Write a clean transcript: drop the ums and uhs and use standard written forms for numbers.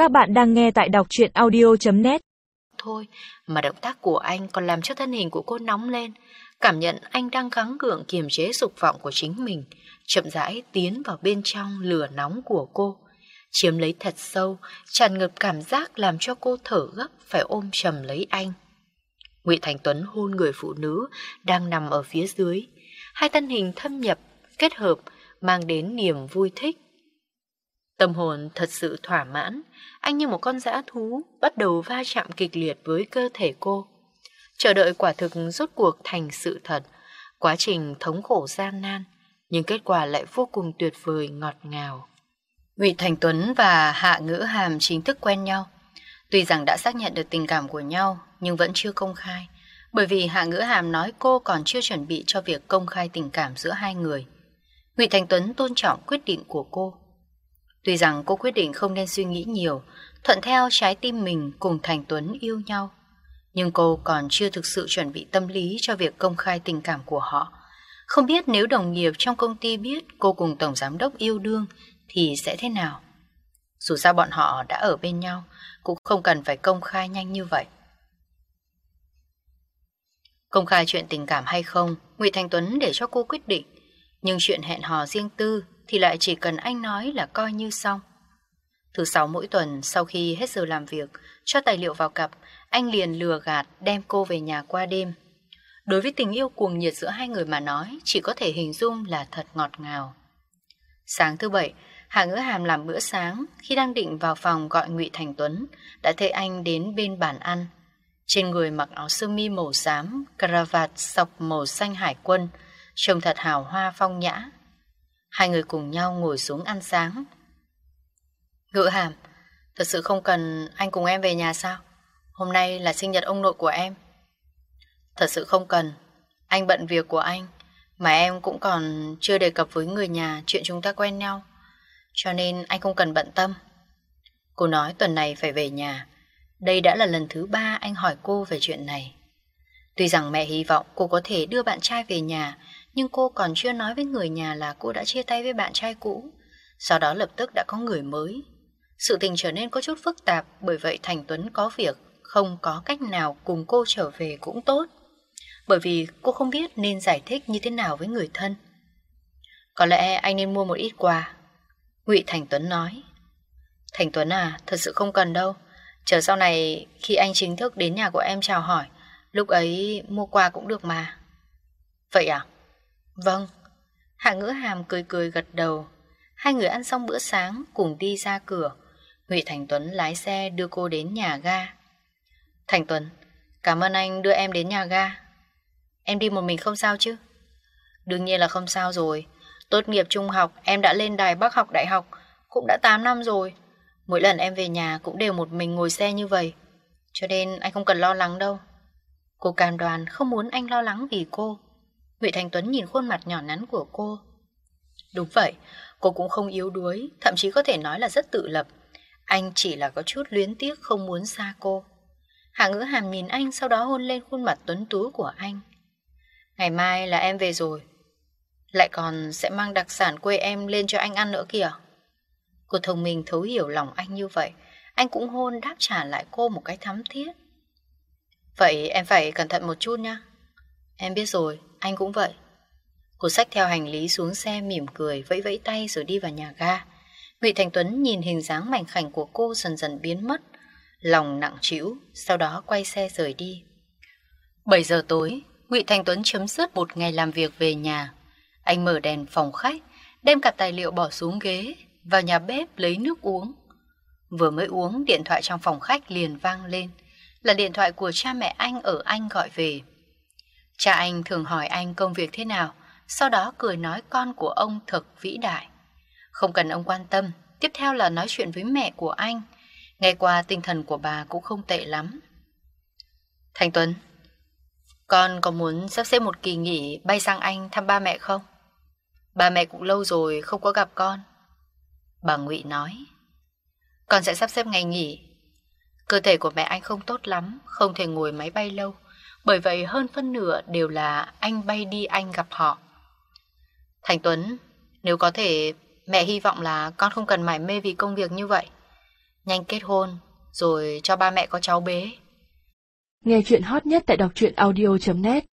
Các bạn đang nghe tại đọc truyện audio.net. Thôi mà động tác của anh còn làm cho thân hình của cô nóng lên. Cảm nhận anh đang gắng gượng kiềm chế dục vọng của chính mình, chậm rãi tiến vào bên trong lửa nóng của cô, chiếm lấy thật sâu, tràn ngập cảm giác làm cho cô thở gấp phải ôm chầm lấy anh. Ngụy Thành Tuấn hôn người phụ nữ đang nằm ở phía dưới, hai thân hình thâm nhập, kết hợp mang đến niềm vui thích. Tâm hồn thật sự thỏa mãn, anh như một con dã thú bắt đầu va chạm kịch liệt với cơ thể cô. Chờ đợi quả thực rốt cuộc thành sự thật, quá trình thống khổ gian nan, nhưng kết quả lại vô cùng tuyệt vời ngọt ngào. Ngụy Thành Tuấn và Hạ Ngữ Hàm chính thức quen nhau. Tuy rằng đã xác nhận được tình cảm của nhau, nhưng vẫn chưa công khai, bởi vì Hạ Ngữ Hàm nói cô còn chưa chuẩn bị cho việc công khai tình cảm giữa hai người. Ngụy Thành Tuấn tôn trọng quyết định của cô. Tuy rằng cô quyết định không nên suy nghĩ nhiều, thuận theo trái tim mình cùng Thành Tuấn yêu nhau, nhưng cô còn chưa thực sự chuẩn bị tâm lý cho việc công khai tình cảm của họ. Không biết nếu đồng nghiệp trong công ty biết cô cùng tổng giám đốc yêu đương thì sẽ thế nào. Dù sao bọn họ đã ở bên nhau, cũng không cần phải công khai nhanh như vậy. Công khai chuyện tình cảm hay không, Ngụy Thành Tuấn để cho cô quyết định, nhưng chuyện hẹn hò riêng tư thì lại chỉ cần anh nói là coi như xong. Thứ 6 mỗi tuần sau khi hết giờ làm việc, cho tài liệu vào cặp, anh liền lừa gạt đem cô về nhà qua đêm. Đối với tình yêu cuồng nhiệt giữa hai người mà nói, chỉ có thể hình dung là thật ngọt ngào. Sáng thứ Bảy, Hạ Ngữ Hàm làm bữa sáng, khi đang định vào phòng gọi Ngụy Thành Tuấn, đã thấy anh đến bên bàn ăn. Trên người mặc áo sơ mi màu xám, cravat sọc màu xanh hải quân, trông thật hào hoa phong nhã. Hai người cùng nhau ngồi xuống ăn sáng. Ngữ Hàm, thật sự không cần anh cùng em về nhà sao? Hôm nay là sinh nhật ông nội của em. Thật sự không cần, anh bận việc của anh, mà em cũng còn chưa đề cập với người nhà chuyện chúng ta quen nhau, cho nên anh không cần bận tâm. Cô nói tuần này phải về nhà. Đây đã là lần thứ 3 anh hỏi cô về chuyện này. Tuy rằng mẹ hy vọng cô có thể đưa bạn trai về nhà, nhưng cô còn chưa nói với người nhà là cô đã chia tay với bạn trai cũ, sau đó lập tức đã có người mới. Sự tình trở nên có chút phức tạp, bởi vậy Thành Tuấn có việc, không có cách nào cùng cô trở về cũng tốt, bởi vì cô không biết nên giải thích như thế nào với người thân. Có lẽ anh nên mua một ít quà, Ngụy Thành Tuấn nói. Thành Tuấn à, thật sự không cần đâu. Chờ sau này khi anh chính thức đến nhà của em chào hỏi, lúc ấy mua quà cũng được mà. Vậy à? Vâng. Hạ Ngữ Hàm cười cười gật đầu. Hai người ăn xong bữa sáng cùng đi ra cửa. Ngụy Thành Tuấn lái xe đưa cô đến nhà ga. Thành Tuấn, cảm ơn anh đưa em đến nhà ga. Em đi một mình không sao chứ? Đương nhiên là không sao rồi. Tốt nghiệp trung học em đã lên Đài Bắc học đại học, cũng đã 8 năm rồi. Mỗi lần em về nhà cũng đều một mình ngồi xe như vậy, cho nên anh không cần lo lắng đâu. Cô cam đoan không muốn anh lo lắng vì cô. Ngụy Thành Tuấn nhìn khuôn mặt nhỏ nhắn của cô. Đúng vậy, cô cũng không yếu đuối, thậm chí có thể nói là rất tự lập. Anh chỉ là có chút luyến tiếc không muốn xa cô. Hạ Ngữ Hàm nhìn anh, sau đó hôn lên khuôn mặt tuấn tú của anh. Ngày mai là em về rồi, lại còn sẽ mang đặc sản quê em lên cho anh ăn nữa kìa. Cô thông minh thấu hiểu lòng anh như vậy, anh cũng hôn đáp trả lại cô một cái thắm thiết. Vậy em phải cẩn thận một chút nha. Em biết rồi, anh cũng vậy. Cô xách theo hành lý xuống xe, mỉm cười vẫy vẫy tay rồi đi vào nhà ga. Ngụy Thành Tuấn nhìn hình dáng mảnh khảnh của cô dần dần biến mất, lòng nặng trĩu, sau đó quay xe rời đi. 7 giờ tối, Ngụy Thành Tuấn chấm dứt một ngày làm việc về nhà. Anh mở đèn phòng khách, đem cặp tài liệu bỏ xuống ghế, vào nhà bếp lấy nước uống. Vừa mới uống, điện thoại trong phòng khách liền vang lên, là điện thoại của cha mẹ anh ở Anh gọi về. Cha anh thường hỏi anh công việc thế nào, sau đó cười nói con của ông thật vĩ đại. Không cần ông quan tâm, tiếp theo là nói chuyện với mẹ của anh. Nghe qua tinh thần của bà cũng không tệ lắm. Thành Tuấn, con có muốn sắp xếp một kỳ nghỉ bay sang Anh thăm ba mẹ không? Ba mẹ cũng lâu rồi không có gặp con. Bà Ngụy nói. Con sẽ sắp xếp ngày nghỉ. Cơ thể của mẹ anh không tốt lắm, không thể ngồi máy bay lâu, bởi vậy hơn phân nửa đều là anh bay đi Anh gặp họ. Thành Tuấn, nếu có thể, mẹ hy vọng là con không cần mải mê vì công việc như vậy. Nhanh kết hôn, rồi cho ba mẹ có cháu bế. Nghe chuyện hot nhất tại đọc truyện audio.net